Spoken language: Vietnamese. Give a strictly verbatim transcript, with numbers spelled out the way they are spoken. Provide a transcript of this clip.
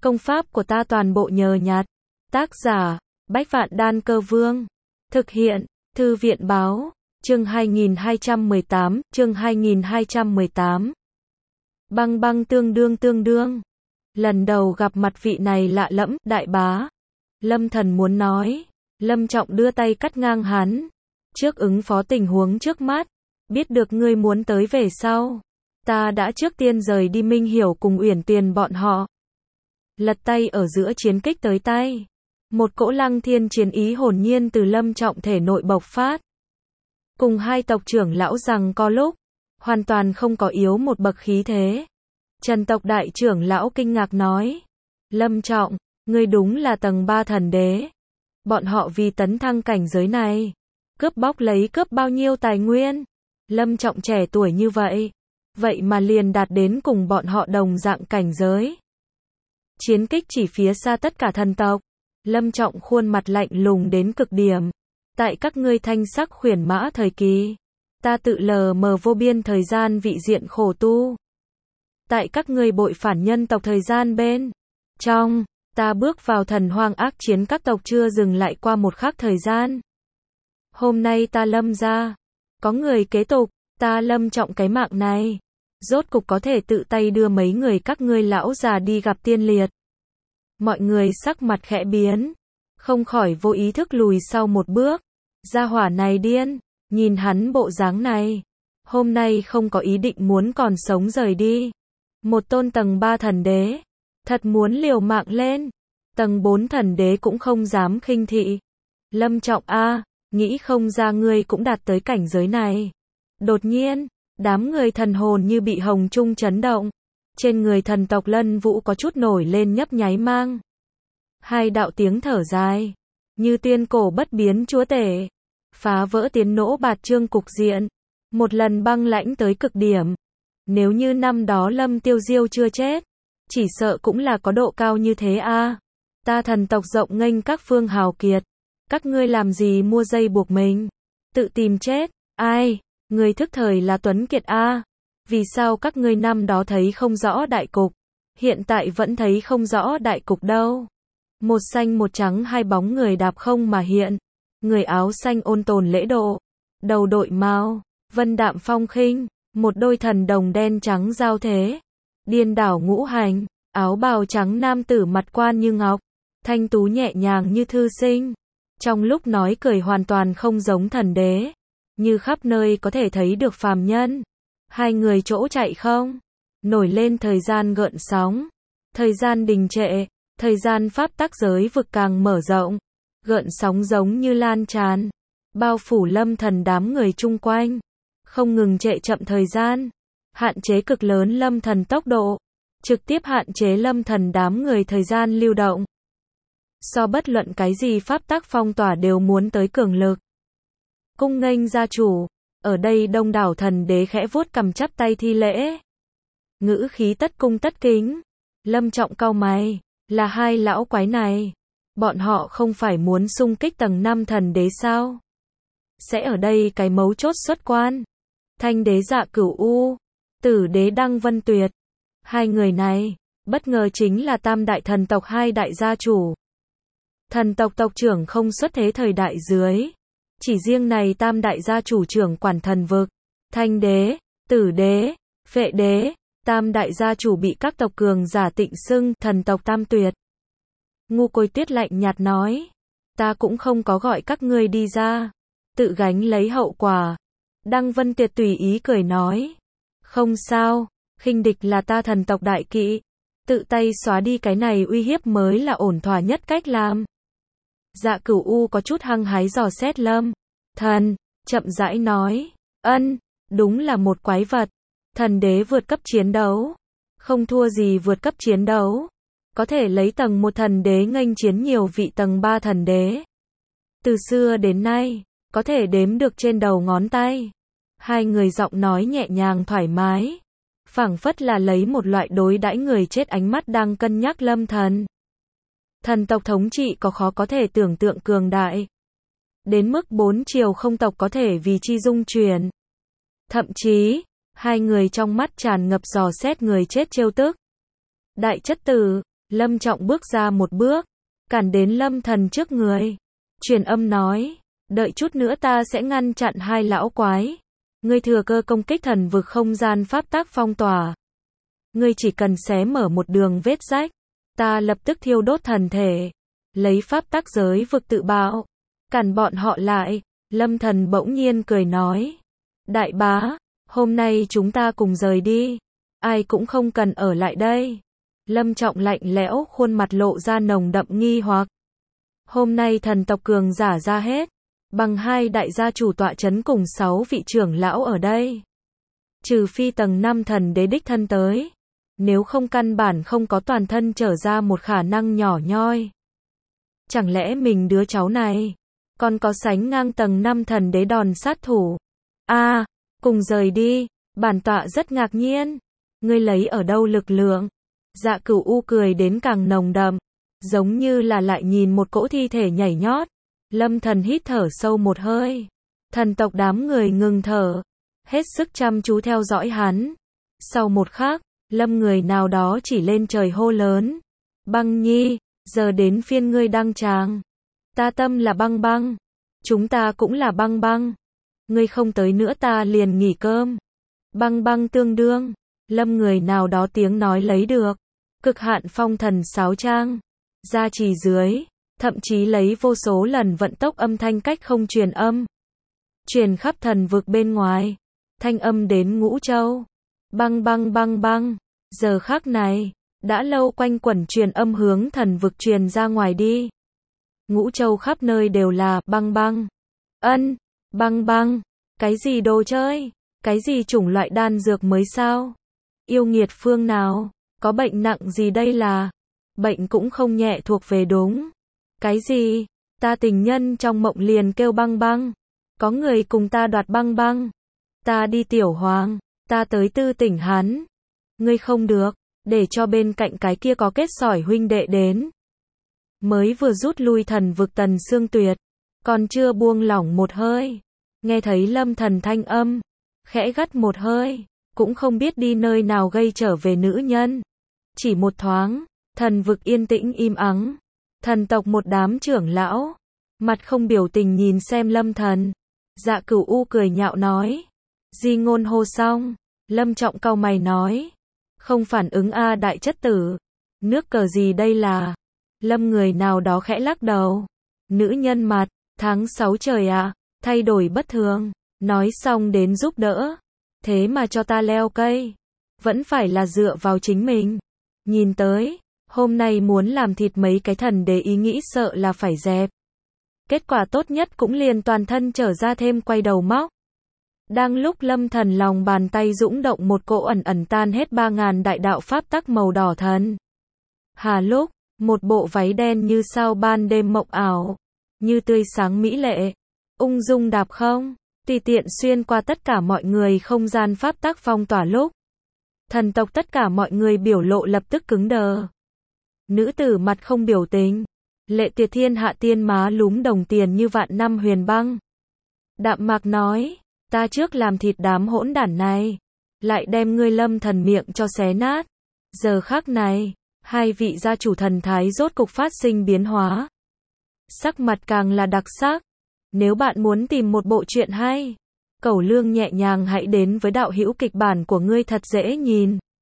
Công pháp của ta toàn bộ nhờ nhặt. Tác giả, Bách Vạn Đan Cơ Vương. Thực hiện, Thư viện Báo. Chương hai nghìn hai trăm mười tám, chương hai nghìn hai trăm mười tám. Băng băng tương đương tương đương. Lần đầu gặp mặt vị này lạ lẫm, đại bá. Lâm Thần muốn nói. Lâm Trọng đưa tay cắt ngang hắn. Trước ứng phó tình huống trước mắt. Biết được ngươi muốn tới về sau. Ta đã trước tiên rời đi Minh Hiểu cùng Uyển Tiền bọn họ. Lật tay ở giữa chiến kích tới tay. Một cỗ lăng thiên chiến ý hồn nhiên từ Lâm Trọng thể nội bộc phát. Cùng hai tộc trưởng lão rằng có lúc. Hoàn toàn không có yếu một bậc khí thế. Trần tộc đại trưởng lão kinh ngạc nói. Lâm Trọng, ngươi đúng là tầng ba thần đế. Bọn họ vì tấn thăng cảnh giới này. Cướp bóc lấy cướp bao nhiêu tài nguyên. Lâm Trọng trẻ tuổi như vậy. Vậy mà liền đạt đến cùng bọn họ đồng dạng cảnh giới. Chiến kích chỉ phía xa tất cả thần tộc. Lâm Trọng khuôn mặt lạnh lùng đến cực điểm. Tại các ngươi thanh sắc khuyển mã thời kỳ. Ta tự lờ mờ vô biên thời gian vị diện khổ tu. Tại các ngươi bội phản nhân tộc thời gian bên. Trong, ta bước vào thần hoang ác chiến các tộc chưa dừng lại qua một khắc thời gian. Hôm nay ta Lâm ra. Có người kế tục, ta Lâm Trọng cái mạng này. Rốt cục có thể tự tay đưa mấy người các ngươi lão già đi gặp tiên liệt. Mọi người sắc mặt khẽ biến. Không khỏi vô ý thức lùi sau một bước. Gia hỏa này điên. Nhìn hắn bộ dáng này. Hôm nay không có ý định muốn còn sống rời đi. Một tôn tầng ba thần đế. Thật muốn liều mạng lên. Tầng bốn thần đế cũng không dám khinh thị. Lâm Trọng a, nghĩ không ra ngươi cũng đạt tới cảnh giới này. Đột nhiên, đám người thần hồn như bị hồng trung chấn động. Trên người thần tộc Lân Vũ có chút nổi lên nhấp nháy mang. Hai đạo tiếng thở dài. Như tiên cổ bất biến chúa tể. Phá vỡ tiến nỗ bạt trương cục diện. Một lần băng lãnh tới cực điểm. Nếu như năm đó Lâm Tiêu Diêu chưa chết. Chỉ sợ cũng là có độ cao như thế a. Ta thần tộc rộng nghênh các phương hào kiệt. Các ngươi làm gì mua dây buộc mình. Tự tìm chết. Ai? Người thức thời là Tuấn Kiệt a. Vì sao các ngươi năm đó thấy không rõ đại cục. Hiện tại vẫn thấy không rõ đại cục đâu. Một xanh một trắng hai bóng người đạp không mà hiện. Người áo xanh ôn tồn lễ độ. Đầu đội mao. Vân đạm phong khinh. Một đôi thần đồng đen trắng giao thế. Điên đảo ngũ hành. Áo bào trắng nam tử mặt quan như ngọc. Thanh tú nhẹ nhàng như thư sinh. Trong lúc nói cười hoàn toàn không giống thần đế. Như khắp nơi có thể thấy được phàm nhân. Hai người chỗ chạy không. Nổi lên thời gian gợn sóng. Thời gian đình trệ. Thời gian pháp tắc giới vực càng mở rộng. Gợn sóng giống như lan tràn. Bao phủ Lâm Thần đám người chung quanh. Không ngừng trệ chậm thời gian. Hạn chế cực lớn Lâm Thần tốc độ. Trực tiếp hạn chế Lâm Thần đám người thời gian lưu động. So bất luận cái gì pháp tắc phong tỏa đều muốn tới cường lực. Cung nghênh gia chủ. Ở đây đông đảo thần đế khẽ vuốt cằm chắp tay thi lễ. Ngữ khí tất cung tất kính. Lâm Trọng cau mày. Là hai lão quái này. Bọn họ không phải muốn xung kích tầng năm thần đế sao? Sẽ ở đây cái mấu chốt xuất quan. Thanh đế Dạ Cửu U. Tử đế Đăng Vân Tuyệt. Hai người này, bất ngờ chính là tam đại thần tộc hai đại gia chủ. Thần tộc tộc trưởng không xuất thế thời đại dưới. Chỉ riêng này tam đại gia chủ trưởng quản thần vực. Thanh đế, tử đế, phệ đế. Tam đại gia chủ bị các tộc cường giả tịnh xưng thần tộc tam tuyệt. Ngu Côi Tuyết lạnh nhạt nói. Ta cũng không có gọi các ngươi đi ra. Tự gánh lấy hậu quả. Đăng Vân Tuyệt tùy ý cười nói. Không sao, khinh địch là ta thần tộc đại kỵ. Tự tay xóa đi cái này uy hiếp mới là ổn thỏa nhất cách làm. Dạ Cửu U có chút hăng hái dò xét Lâm Thần, chậm rãi nói. Ân, đúng là một quái vật. Thần đế vượt cấp chiến đấu. Không thua gì vượt cấp chiến đấu. Có thể lấy tầng một thần đế nghênh chiến nhiều vị tầng ba thần đế. Từ xưa đến nay, có thể đếm được trên đầu ngón tay. Hai người giọng nói nhẹ nhàng thoải mái. Phảng phất là lấy một loại đối đãi người chết ánh mắt đang cân nhắc Lâm Thần. Thần tộc thống trị có khó có thể tưởng tượng cường đại. Đến mức bốn triều không tộc có thể vì chi dung chuyển. Thậm chí, hai người trong mắt tràn ngập dò xét người chết trêu tức. Đại chất tử, Lâm Trọng bước ra một bước, cản đến Lâm Thần trước người. Truyền âm nói, đợi chút nữa ta sẽ ngăn chặn hai lão quái. Ngươi thừa cơ công kích thần vực không gian pháp tắc phong tỏa. Ngươi chỉ cần xé mở một đường vết rách, ta lập tức thiêu đốt thần thể, lấy pháp tắc giới vực tự bạo, cản bọn họ lại. Lâm Thần bỗng nhiên cười nói, đại bá, hôm nay chúng ta cùng rời đi, ai cũng không cần ở lại đây. Lâm Trọng lạnh lẽo, khuôn mặt lộ ra nồng đậm nghi hoặc. Hôm nay thần tộc cường giả ra hết, bằng hai đại gia chủ tọa chấn cùng sáu vị trưởng lão ở đây. Trừ phi tầng năm thần đế đích thân tới, nếu không căn bản không có toàn thân trở ra một khả năng nhỏ nhoi. Chẳng lẽ mình đứa cháu này còn có sánh ngang tầng năm thần đế đòn sát thủ? A, à, cùng rời đi, bản tọa rất ngạc nhiên. Ngươi lấy ở đâu lực lượng? Dạ Cửu U cười đến càng nồng đậm, giống như là lại nhìn một cỗ thi thể nhảy nhót. Lâm Thần hít thở sâu một hơi. Thần tộc đám người ngừng thở, hết sức chăm chú theo dõi hắn. Sau một khắc, Lâm người nào đó chỉ lên trời hô lớn. Băng Nhi, giờ đến phiên ngươi đăng tràng. Ta tâm là băng băng, chúng ta cũng là băng băng. Ngươi không tới nữa ta liền nghỉ cơm. Băng băng tương đương, Lâm người nào đó tiếng nói lấy được cực hạn phong thần sáo trang, gia trì dưới, thậm chí lấy vô số lần vận tốc âm thanh cách không truyền âm, truyền khắp thần vực bên ngoài, thanh âm đến Ngũ Châu. Băng băng băng băng, giờ khắc này, đã lâu quanh quẩn truyền âm hướng thần vực truyền ra ngoài đi. Ngũ Châu khắp nơi đều là băng băng. Ân, băng băng, cái gì đồ chơi, cái gì chủng loại đan dược mới sao? Yêu nghiệt phương nào, có bệnh nặng gì đây là? Bệnh cũng không nhẹ thuộc về đúng. Cái gì? Ta tình nhân trong mộng liền kêu băng băng. Có người cùng ta đoạt băng băng. Ta đi tiểu hoàng, ta tới tư tỉnh hắn. Ngươi không được, để cho bên cạnh cái kia có kết sỏi huynh đệ đến. Mới vừa rút lui thần vực Tần Sương Tuyệt, còn chưa buông lỏng một hơi. Nghe thấy Lâm Thần thanh âm, khẽ gắt một hơi, cũng không biết đi nơi nào gây trở về nữ nhân. Chỉ một thoáng, thần vực yên tĩnh im ắng. Thần tộc một đám trưởng lão, mặt không biểu tình nhìn xem Lâm Thần. Dạ Cửu U cười nhạo nói. Di ngôn hô xong, Lâm Trọng cau mày nói. Không phản ứng a đại chất tử. Nước cờ gì đây là? Lâm người nào đó khẽ lắc đầu. Nữ nhân mặt, tháng sáu trời à, thay đổi bất thường. Nói xong đến giúp đỡ. Thế mà cho ta leo cây. Vẫn phải là dựa vào chính mình. Nhìn tới, hôm nay muốn làm thịt mấy cái thần đế ý nghĩ sợ là phải dẹp. Kết quả tốt nhất cũng liền toàn thân trở ra thêm quay đầu móc. Đang lúc Lâm Thần lòng bàn tay dũng động một cỗ ẩn ẩn tan hết ba ngàn đại đạo pháp tắc màu đỏ thần. Hà lúc, một bộ váy đen như sao ban đêm mộng ảo, như tươi sáng mỹ lệ, ung dung đạp không, tùy tiện xuyên qua tất cả mọi người không gian pháp tắc phong tỏa lúc. Thần tộc tất cả mọi người biểu lộ lập tức cứng đờ. Nữ tử mặt không biểu tình, lệ tuyệt thiên hạ tiên má lúm đồng tiền như vạn năm huyền băng. Đạm mạc nói, ta trước làm thịt đám hỗn đản này, lại đem ngươi Lâm Thần miệng cho xé nát. Giờ khắc này, hai vị gia chủ thần thái rốt cục phát sinh biến hóa. Sắc mặt càng là đặc sắc. Nếu bạn muốn tìm một bộ truyện hay, cẩu lương nhẹ nhàng hãy đến với đạo hữu kịch bản của ngươi thật dễ nhìn.